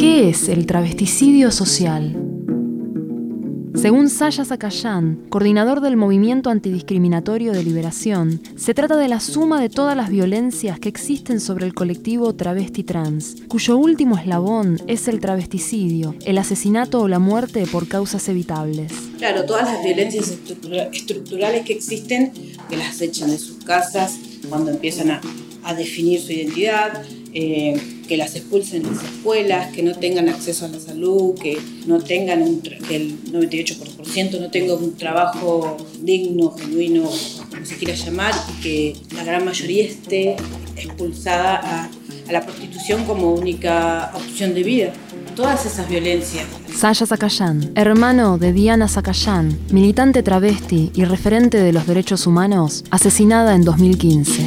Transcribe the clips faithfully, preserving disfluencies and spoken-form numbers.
¿Qué es el travesticidio social? Según Saya Zakayán, coordinador del Movimiento Antidiscriminatorio de Liberación, se trata de la suma de todas las violencias que existen sobre el colectivo travesti trans, cuyo último eslabón es el travesticidio, el asesinato o la muerte por causas evitables. Claro, todas las violencias estructura- estructurales que existen, que las echan de sus casas cuando empiezan a, a definir su identidad, eh, que las expulsen de las escuelas, que no tengan acceso a la salud, que no tengan un tra- que el noventa y ocho por ciento no tenga un trabajo digno, genuino, como se quiera llamar, y que la gran mayoría esté expulsada a, a la prostitución como única opción de vida. Todas esas violencias. Saya Zakayán, hermano de Diana Zakayán, militante travesti y referente de los derechos humanos, asesinada en dos mil quince.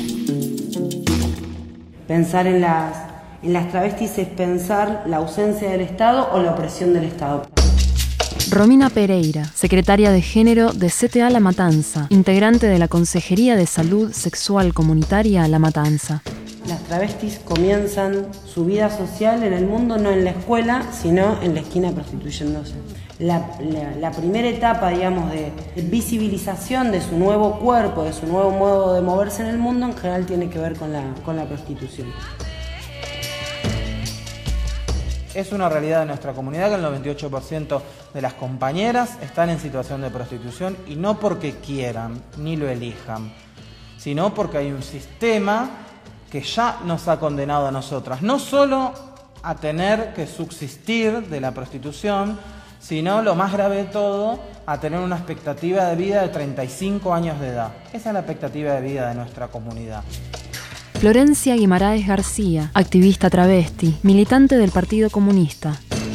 Pensar en las, en las travestis es pensar la ausencia del Estado o la opresión del Estado. Romina Pereira, secretaria de Género de C T A La Matanza, integrante de la Consejería de Salud Sexual Comunitaria La Matanza. Las travestis comienzan su vida social en el mundo, no en la escuela, sino en la esquina prostituyéndose. La, la, la primera etapa, digamos, de, de visibilización de su nuevo cuerpo, de su nuevo modo de moverse en el mundo, en general tiene que ver con la, con la prostitución. Es una realidad de nuestra comunidad que el noventa y ocho por ciento de las compañeras están en situación de prostitución, y no porque quieran ni lo elijan, sino porque hay un sistema que ya nos ha condenado a nosotras, no solo a tener que subsistir de la prostitución, sino, lo más grave de todo, a tener una expectativa de vida de treinta y cinco años de edad. Esa es la expectativa de vida de nuestra comunidad. Florencia Guimaraes García, activista travesti, militante del Partido Comunista.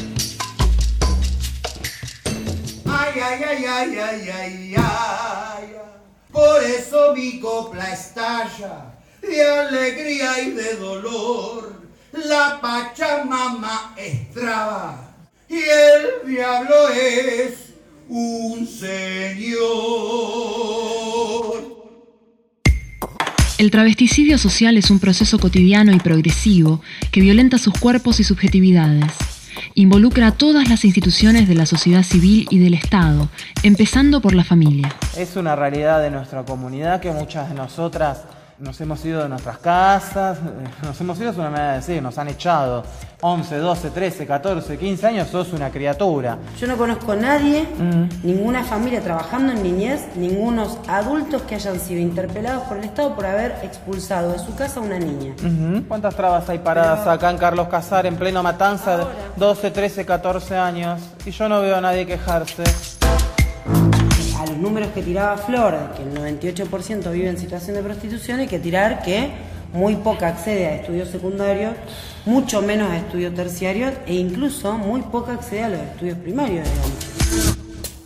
Ay, ay, ay, ay, ay, ay, ay, por eso mi copla estalla de alegría y de dolor. La Pachamama es traba y el diablo es un señor. El travesticidio social es un proceso cotidiano y progresivo que violenta sus cuerpos y subjetividades. Involucra a todas las instituciones de la sociedad civil y del Estado, empezando por la familia. Es una realidad de nuestra comunidad que muchas de nosotras nos hemos ido de nuestras casas, nos hemos ido, es una manera de decir, nos han echado once, doce, trece, catorce, quince años, sos una criatura. Yo no conozco a nadie, Mm. ninguna familia trabajando en niñez, ningunos adultos que hayan sido interpelados por el Estado por haber expulsado de su casa a una niña. Uh-huh. ¿Cuántas trabas hay paradas Pero acá en Carlos Casares, en pleno Matanza, de ahora. doce, trece, catorce años? Y yo no veo a nadie quejarse. A los números que tiraba Flor, de que el noventa y ocho por ciento vive en situación de prostitución, hay que tirar que muy poca accede a estudios secundarios, mucho menos a estudios terciarios e incluso muy poca accede a los estudios primarios, digamos.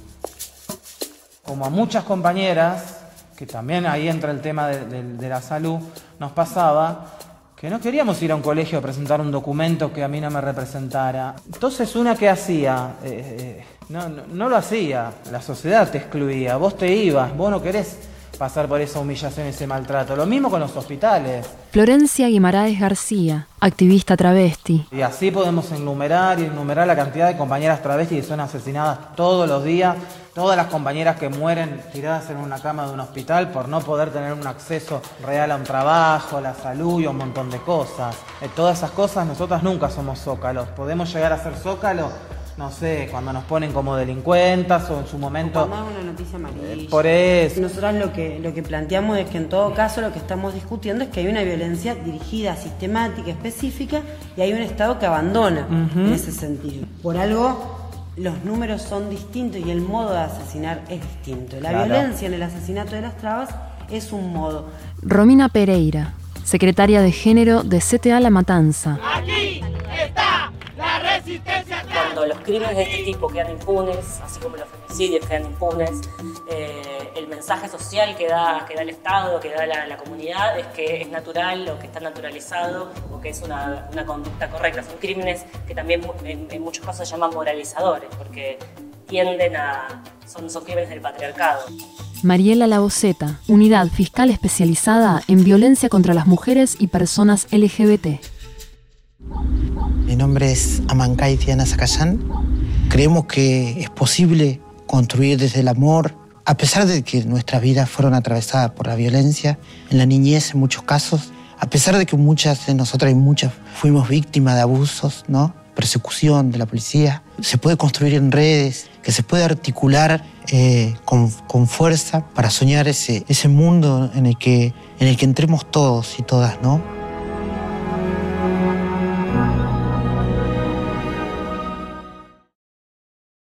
Como a muchas compañeras, que también ahí entra el tema de, de, de la salud, nos pasaba que no queríamos ir a un colegio a presentar un documento que a mí no me representara. Entonces, una que hacía, eh, eh, no, no, no lo hacía, la sociedad te excluía, vos te ibas, vos no querés pasar por esa humillación, ese maltrato. Lo mismo con los hospitales. Florencia Guimaraes García, activista travesti. Y así podemos enumerar y enumerar la cantidad de compañeras travestis que son asesinadas todos los días, todas las compañeras que mueren tiradas en una cama de un hospital por no poder tener un acceso real a un trabajo, a la salud y a un montón de cosas. Eh, todas esas cosas nosotras nunca somos zócalos. Podemos llegar a ser zócalos, no sé, cuando nos ponen como delincuentas o en su momento... Cuando es una noticia amarilla. Eh, por eso. Nosotros lo que, lo que planteamos es que en todo caso lo que estamos discutiendo es que hay una violencia dirigida, sistemática, específica, y hay un Estado que abandona Uh-huh. en ese sentido. Por algo, los números son distintos y el modo de asesinar es distinto. La Claro. violencia en el asesinato de las trabas es un modo. Romina Pereira, secretaria de Género de C T A La Matanza. Aquí está la resistencia. Cuando los crímenes de este tipo quedan impunes, así como los femicidios quedan impunes, eh, el mensaje social que da, que da el Estado, que da la, la comunidad, es que es natural o que está naturalizado o que es una, una conducta correcta. Son crímenes que también en, en muchos casos se llaman moralizadores, porque tienden a... son, son crímenes del patriarcado. Mariela Laboceta, Unidad Fiscal Especializada en Violencia contra las Mujeres y Personas L G B T. Mi nombre es Amancay Diana Zacayán. Creemos que es posible construir desde el amor, a pesar de que nuestras vidas fueron atravesadas por la violencia, en la niñez en muchos casos, a pesar de que muchas de nosotras y muchas fuimos víctimas de abusos, ¿no? Persecución de la policía. Se puede construir en redes, que se puede articular eh, con, con fuerza para soñar ese, ese mundo en el que, en el que entremos todos y todas, ¿no?